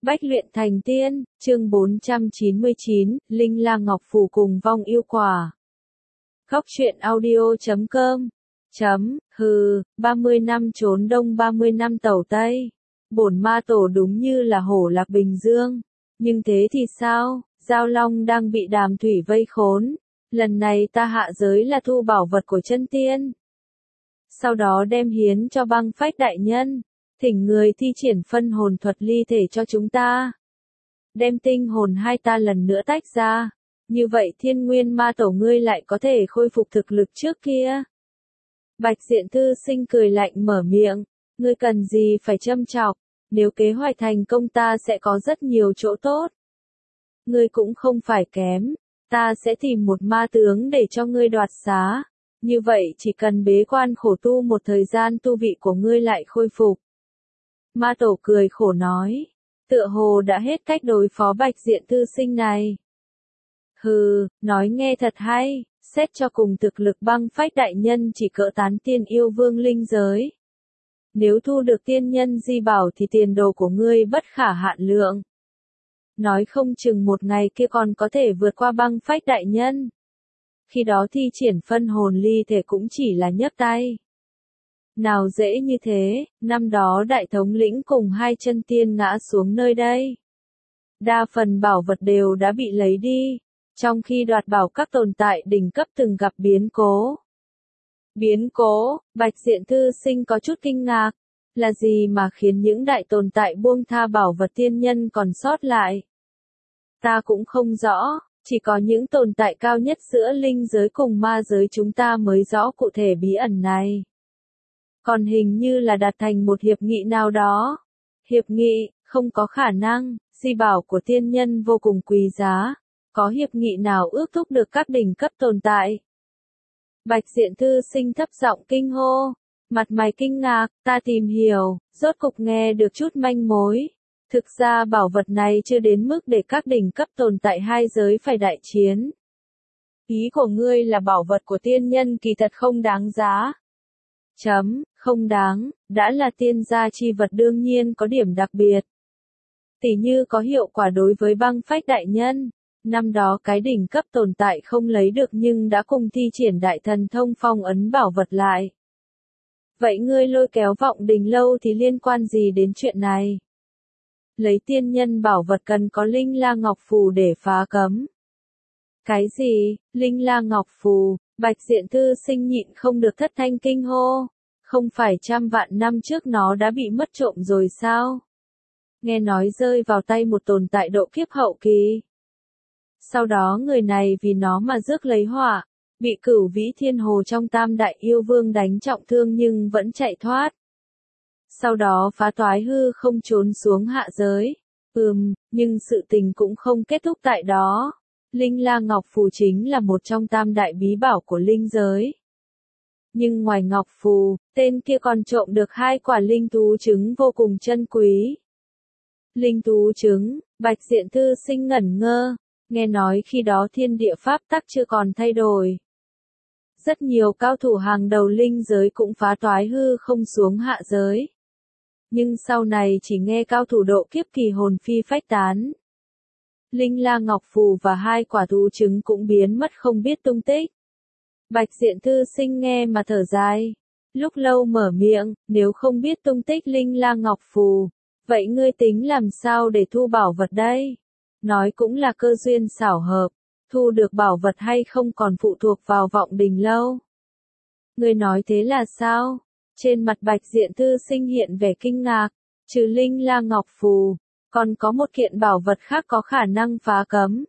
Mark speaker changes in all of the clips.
Speaker 1: Bách luyện thành tiên, chương 499, Linh La Ngọc Phù cùng vong yêu quả. Góc truyện audio.com hừ, 30 năm trốn đông 30 năm tẩu tây. Bổn ma tổ đúng như là hổ lạc bình dương. Nhưng thế thì sao, Giao Long đang bị Đàm Thủy vây khốn. Lần này ta hạ giới là thu bảo vật của chân tiên. Sau đó đem hiến cho Băng Phách đại nhân. Thỉnh người thi triển phân hồn thuật ly thể cho chúng ta. Đem tinh hồn hai ta lần nữa tách ra. Như vậy Thiên Nguyên Ma Tổ ngươi lại có thể khôi phục thực lực trước kia. Bạch Diện Thư Sinh cười lạnh mở miệng. Ngươi cần gì phải châm chọc. Nếu kế hoạch thành công ta sẽ có rất nhiều chỗ tốt. Ngươi cũng không phải kém. Ta sẽ tìm một ma tướng để cho ngươi đoạt xá. Như vậy chỉ cần bế quan khổ tu một thời gian tu vị của ngươi lại khôi phục. Ma Tổ cười khổ nói. Tựa hồ đã hết cách đối phó Bạch Diện Thư Sinh này. Hừ, nói nghe thật hay, xét cho cùng thực lực Băng Phách đại nhân chỉ cỡ tán tiên yêu vương linh giới. Nếu thu được tiên nhân di bảo thì tiền đồ của ngươi bất khả hạn lượng. Nói không chừng một ngày kia còn có thể vượt qua Băng Phách đại nhân. Khi đó thi triển phân hồn ly thể cũng chỉ là nhấc tay. Nào dễ như thế, năm đó đại thống lĩnh cùng hai chân tiên ngã xuống nơi đây. Đa phần bảo vật đều đã bị lấy đi, trong khi đoạt bảo các tồn tại đỉnh cấp từng gặp biến cố. Biến cố, Bạch Diện Thư Sinh có chút kinh ngạc, là gì mà khiến những đại tồn tại buông tha bảo vật tiên nhân còn sót lại? Ta cũng không rõ, chỉ có những tồn tại cao nhất giữa linh giới cùng ma giới chúng ta mới rõ cụ thể bí ẩn này. Còn hình như là đạt thành một hiệp nghị nào đó. Hiệp nghị, không có khả năng, di bảo của tiên nhân vô cùng quý giá. Có hiệp nghị nào ước thúc được các đỉnh cấp tồn tại? Bạch Diện Thư Sinh thấp giọng kinh hô. Mặt mày kinh ngạc, ta tìm hiểu, rốt cục nghe được chút manh mối. Thực ra bảo vật này chưa đến mức để các đỉnh cấp tồn tại hai giới phải đại chiến. Ý của ngươi là bảo vật của tiên nhân kỳ thật không đáng giá. Không đáng, đã là tiên gia chi vật đương nhiên có điểm đặc biệt. Tỉ như có hiệu quả đối với Băng Phách đại nhân, năm đó cái đỉnh cấp tồn tại không lấy được nhưng đã cùng thi triển đại thần thông phong ấn bảo vật lại. Vậy ngươi lôi kéo Vọng Đình Lâu thì liên quan gì đến chuyện này? Lấy tiên nhân bảo vật cần có Linh La Ngọc Phù để phá cấm. Cái gì, Linh La Ngọc Phù? Bạch Diện Thư Sinh nhịn không được thất thanh kinh hô. Không phải 100 vạn năm trước nó đã bị mất trộm rồi sao? Nghe nói rơi vào tay một tồn tại độ kiếp hậu kỳ. Sau đó người này vì nó mà rước lấy họa, bị Cửu Vĩ Thiên Hồ trong Tam Đại Yêu Vương đánh trọng thương nhưng vẫn chạy thoát. Sau đó phá toái hư không trốn xuống hạ giới. Nhưng sự tình cũng không kết thúc tại đó. Linh La Ngọc Phù chính là một trong tam đại bí bảo của linh giới. Nhưng ngoài Ngọc Phù, tên kia còn trộm được 2 quả linh thú trứng vô cùng chân quý. Linh thú trứng, Bạch Diện Thư Sinh ngẩn ngơ, nghe nói khi đó thiên địa pháp tắc chưa còn thay đổi. Rất nhiều cao thủ hàng đầu linh giới cũng phá toái hư không xuống hạ giới. Nhưng sau này chỉ nghe cao thủ độ kiếp kỳ hồn phi phách tán. Linh La Ngọc Phù và 2 quả thú trứng cũng biến mất không biết tung tích. Bạch Diện Thư Sinh nghe mà thở dài. Lúc lâu mở miệng, nếu không biết tung tích Linh La Ngọc Phù, vậy ngươi tính làm sao để thu bảo vật đây? Nói cũng là cơ duyên xảo hợp, thu được bảo vật hay không còn phụ thuộc vào Vọng Đình Lâu. Ngươi nói thế là sao? Trên mặt Bạch Diện Thư Sinh hiện vẻ kinh ngạc, trừ Linh La Ngọc Phù, còn có một kiện bảo vật khác có khả năng phá cấm.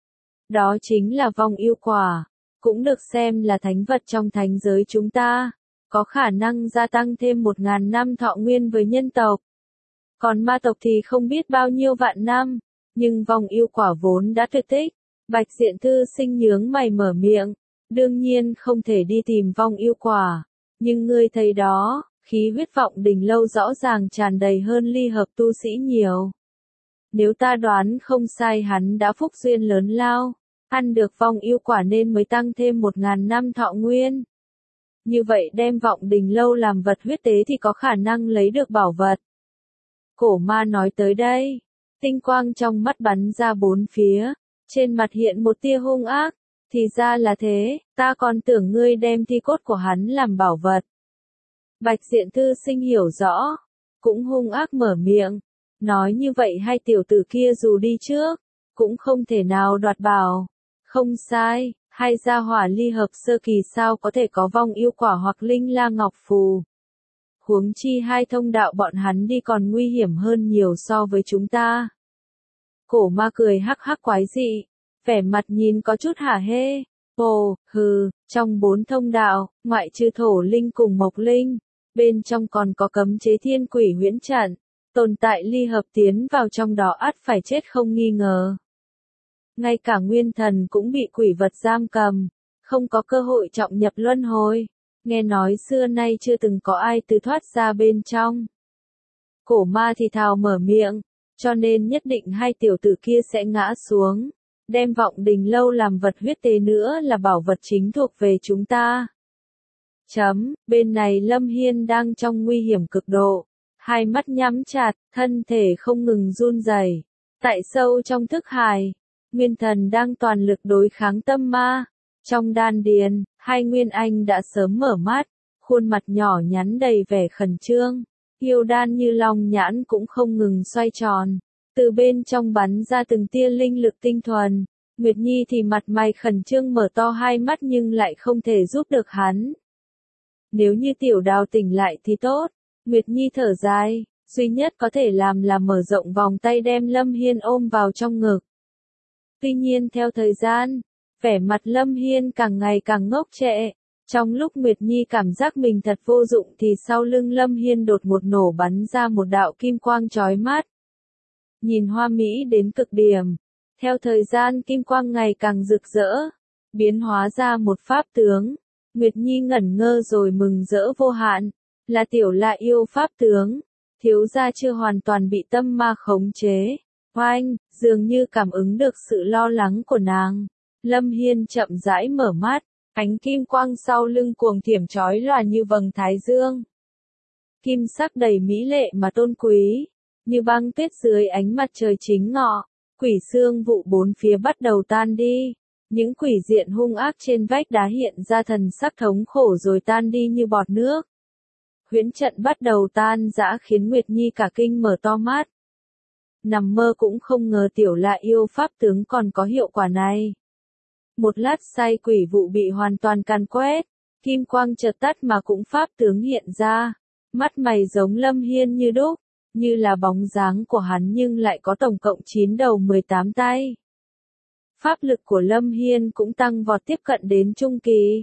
Speaker 1: Đó chính là vong yêu quả, cũng được xem là thánh vật trong thánh giới chúng ta, có khả năng gia tăng thêm 1000 năm thọ nguyên với nhân tộc. Còn ma tộc thì không biết bao nhiêu vạn năm, nhưng vong yêu quả vốn đã tuyệt tích. Bạch Diện Thư Sinh nhướng mày mở miệng, đương nhiên không thể đi tìm vong yêu quả, nhưng ngươi thấy đó, khí huyết Vọng Đình Lâu rõ ràng tràn đầy hơn ly hợp tu sĩ nhiều. Nếu ta đoán không sai hắn đã phúc duyên lớn lao, ăn được vong yêu quả nên mới tăng thêm 1000 năm thọ nguyên. Như vậy đem Vọng Đình Lâu làm vật huyết tế thì có khả năng lấy được bảo vật. Cổ ma nói tới đây, Tinh quang trong mắt bắn ra bốn phía, trên mặt hiện một tia hung ác, thì ra là thế, ta còn tưởng ngươi đem thi cốt của hắn làm bảo vật. Bạch Diện Thư Sinh hiểu rõ, cũng hung ác mở miệng, nói như vậy hai tiểu tử kia dù đi trước, cũng không thể nào đoạt bảo. Không sai, hai gia hỏa ly hợp sơ kỳ sao có thể có vong yêu quả hoặc linh la ngọc phù. Huống chi hai thông đạo bọn hắn đi còn nguy hiểm hơn nhiều so với chúng ta. Cổ ma cười hắc hắc quái dị, vẻ mặt nhìn có chút hả hê. Ồ, hừ, trong 4 thông đạo, ngoại trừ thổ linh cùng mộc linh, bên trong còn có cấm chế thiên quỷ huyễn trận, tồn tại ly hợp tiến vào trong đó ắt phải chết không nghi ngờ. Ngay cả nguyên thần cũng bị quỷ vật giam cầm, không có cơ hội trọng nhập luân hồi. Nghe nói xưa nay chưa từng có ai từ thoát ra bên trong. Cổ ma thì thào mở miệng, cho nên nhất định hai tiểu tử kia sẽ ngã xuống. Đem Vọng Đình Lâu làm vật huyết tế nữa là bảo vật chính thuộc về chúng ta. Bên này Lâm Hiên đang trong nguy hiểm cực độ, hai mắt nhắm chặt, thân thể không ngừng run rẩy. Tại sâu trong thức hải, nguyên thần đang toàn lực đối kháng tâm ma. Trong đan điền, hai nguyên anh đã sớm mở mắt, khuôn mặt nhỏ nhắn đầy vẻ khẩn trương. Yêu đan như long nhãn cũng không ngừng xoay tròn. Từ bên trong bắn ra từng tia linh lực tinh thuần. Nguyệt Nhi thì mặt mày khẩn trương mở to hai mắt nhưng lại không thể giúp được hắn. Nếu như Tiểu Đào tỉnh lại thì tốt. Nguyệt Nhi thở dài, duy nhất có thể làm là mở rộng vòng tay đem Lâm Hiên ôm vào trong ngực. Tuy nhiên theo thời gian, vẻ mặt Lâm Hiên càng ngày càng ngốc trệ. Trong lúc Nguyệt Nhi cảm giác mình thật vô dụng thì sau lưng Lâm Hiên đột một nổ bắn ra một đạo kim quang chói mắt. Nhìn hoa mỹ đến cực điểm. Theo thời gian kim quang ngày càng rực rỡ, biến hóa ra một pháp tướng. Nguyệt Nhi ngẩn ngơ rồi mừng rỡ vô hạn, là Tiểu La yêu pháp tướng. Thiếu gia chưa hoàn toàn bị tâm ma khống chế. Oanh, dường như cảm ứng được sự lo lắng của nàng. Lâm Hiên chậm rãi mở mắt, ánh kim quang sau lưng cuồng thiểm chói lòa như vầng thái dương. Kim sắc đầy mỹ lệ mà tôn quý, như băng tuyết dưới ánh mặt trời chính ngọ. Quỷ xương vụ bốn phía bắt đầu tan đi. Những quỷ diện hung ác trên vách đá hiện ra thần sắc thống khổ rồi tan đi như bọt nước. Huyễn trận bắt đầu tan rã khiến Nguyệt Nhi cả kinh mở to mắt. Nằm mơ cũng không ngờ Tiểu La yêu pháp tướng còn có hiệu quả này. Một lát say quỷ vụ bị hoàn toàn càn quét, kim quang chợt tắt mà cũng pháp tướng hiện ra. Mắt mày giống Lâm Hiên như đúc, như là bóng dáng của hắn nhưng lại có tổng cộng 9 đầu 18 tay. Pháp lực của Lâm Hiên cũng tăng vọt tiếp cận đến trung kỳ.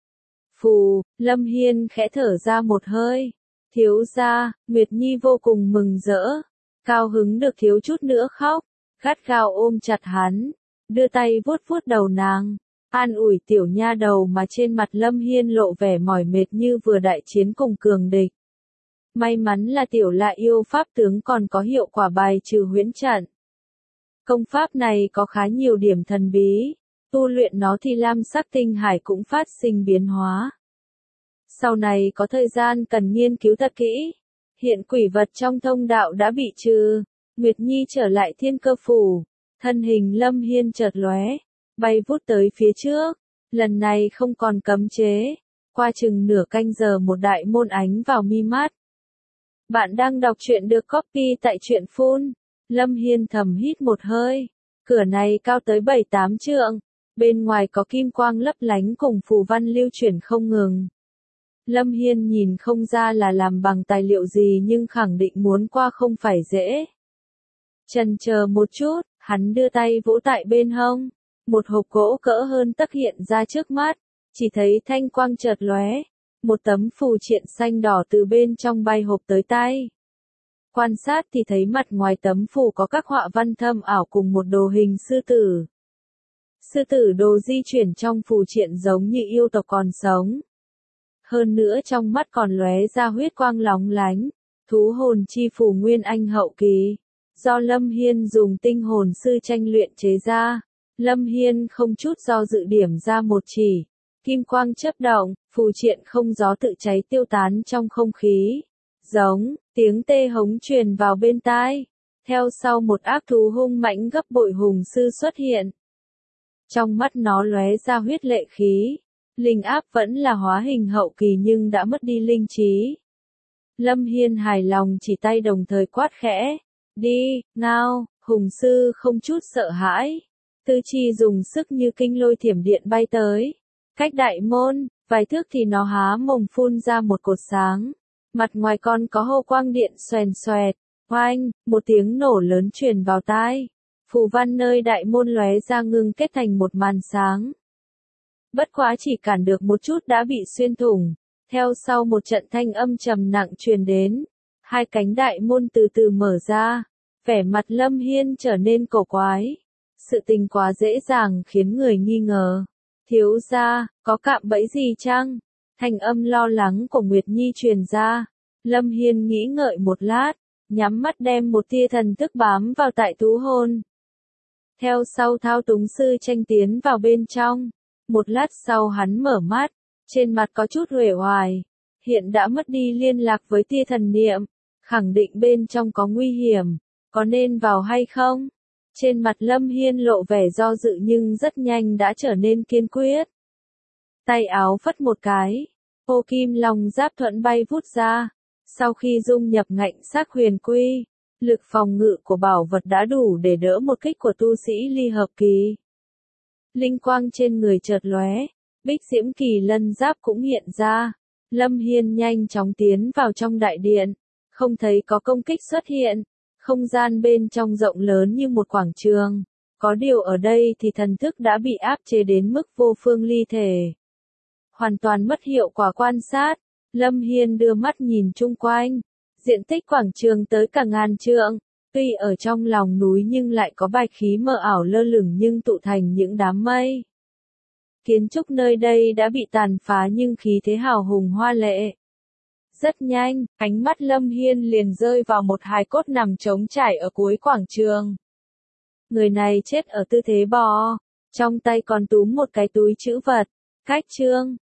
Speaker 1: Phù, Lâm Hiên khẽ thở ra một hơi. Thiếu gia, Nguyệt Nhi vô cùng mừng rỡ. Cao hứng được thiếu chút nữa khóc. Gắt gao ôm chặt hắn. Đưa tay vuốt vuốt đầu nàng. An ủi tiểu nha đầu mà trên mặt Lâm Hiên lộ vẻ mỏi mệt như vừa đại chiến cùng cường địch. May mắn là Tiểu La yêu pháp tướng còn có hiệu quả bài trừ huyễn trận. Công pháp này có khá nhiều điểm thần bí, tu luyện nó thì lam sắc tinh hải cũng phát sinh biến hóa. Sau này có thời gian cần nghiên cứu thật kỹ. Hiện quỷ vật trong thông đạo đã bị trừ, Nguyệt Nhi trở lại thiên cơ phủ, thân hình Lâm Hiên chợt lóe, bay vút tới phía trước, lần này không còn cấm chế, qua chừng nửa canh giờ một đại môn ánh vào mi mắt. Bạn đang đọc truyện được copy tại truyện phun. Lâm Hiên thầm hít một hơi. Cửa này cao tới 7-8 trượng. Bên ngoài có kim quang lấp lánh cùng phù văn lưu chuyển không ngừng. Lâm Hiên nhìn không ra là làm bằng tài liệu gì nhưng khẳng định muốn qua không phải dễ. Chần chờ một chút, hắn đưa tay vỗ tại bên hông. Một hộp gỗ cỡ hơn tấc hiện ra trước mắt. Chỉ thấy thanh quang chợt lóe. Một tấm phù triện xanh đỏ từ bên trong bay hộp tới tay. Quan sát thì thấy mặt ngoài tấm phù có các họa văn thâm ảo cùng một đồ hình sư tử. Sư tử đồ di chuyển trong phù triện giống như yêu tộc còn sống. Hơn nữa trong mắt còn lóe ra huyết quang lóng lánh. Thú hồn chi phù nguyên anh hậu kỳ. Do Lâm Hiên dùng tinh hồn sư tranh luyện chế ra. Lâm Hiên không chút do dự điểm ra một chỉ. Kim quang chớp động, phù triện không gió tự cháy tiêu tán trong không khí. Giống, tiếng tê hống truyền vào bên tai. Theo sau một ác thú hung mãnh gấp bội hùng sư xuất hiện. Trong mắt nó lóe ra huyết lệ khí. Linh áp vẫn là hóa hình hậu kỳ nhưng đã mất đi linh trí. Lâm Hiên hài lòng chỉ tay đồng thời quát khẽ. Đi, ngao, hùng sư không chút sợ hãi. Tư chi dùng sức như kinh lôi thiểm điện bay tới. Cách đại môn, vài thước thì nó há mồm phun ra một cột sáng. Mặt ngoài con có hô quang điện xoèn xoẹt. Oanh, một tiếng nổ lớn truyền vào tai. Phù văn nơi đại môn lóe ra ngưng kết thành một màn sáng. Bất quá chỉ cản được một chút đã bị xuyên thủng. Theo sau một trận thanh âm trầm nặng truyền đến. Hai cánh đại môn từ từ mở ra. Vẻ mặt Lâm Hiên trở nên cổ quái. Sự tình quá dễ dàng khiến người nghi ngờ. Thiếu gia, có cạm bẫy gì chăng? Thanh âm lo lắng của Nguyệt Nhi truyền ra. Lâm Hiên nghĩ ngợi một lát. Nhắm mắt đem một tia thần thức bám vào tại thú hồn. Theo sau thao túng sư tranh tiến vào bên trong. Một lát sau hắn mở mắt. Trên mặt có chút uể oải. Hiện đã mất đi liên lạc với tia thần niệm. Khẳng định bên trong có nguy hiểm. Có nên vào hay không? Trên mặt Lâm Hiên lộ vẻ do dự nhưng rất nhanh đã trở nên kiên quyết. Tay áo phất một cái. Ô kim long giáp thuẫn bay vút ra. Sau khi dung nhập ngạnh xác huyền quy, lực phòng ngự của bảo vật đã đủ để đỡ một kích của tu sĩ ly hợp kỳ. Linh quang trên người chợt lóe, bích diễm kỳ lân giáp cũng hiện ra. Lâm Hiên nhanh chóng tiến vào trong đại điện, không thấy có công kích xuất hiện. Không gian bên trong rộng lớn như một quảng trường. Có điều ở đây thì thần thức đã bị áp chế đến mức vô phương ly thể. Hoàn toàn mất hiệu quả quan sát. Lâm Hiên đưa mắt nhìn chung quanh. Diện tích quảng trường tới cả ngàn trượng. Tuy ở trong lòng núi nhưng lại có bạch khí mờ ảo lơ lửng nhưng tụ thành những đám mây. Kiến trúc nơi đây đã bị tàn phá nhưng khí thế hào hùng hoa lệ. Rất nhanh, ánh mắt Lâm Hiên liền rơi vào một hài cốt nằm trống trải ở cuối quảng trường. Người này chết ở tư thế bò. Trong tay còn túm một cái túi trữ vật. Cách trương.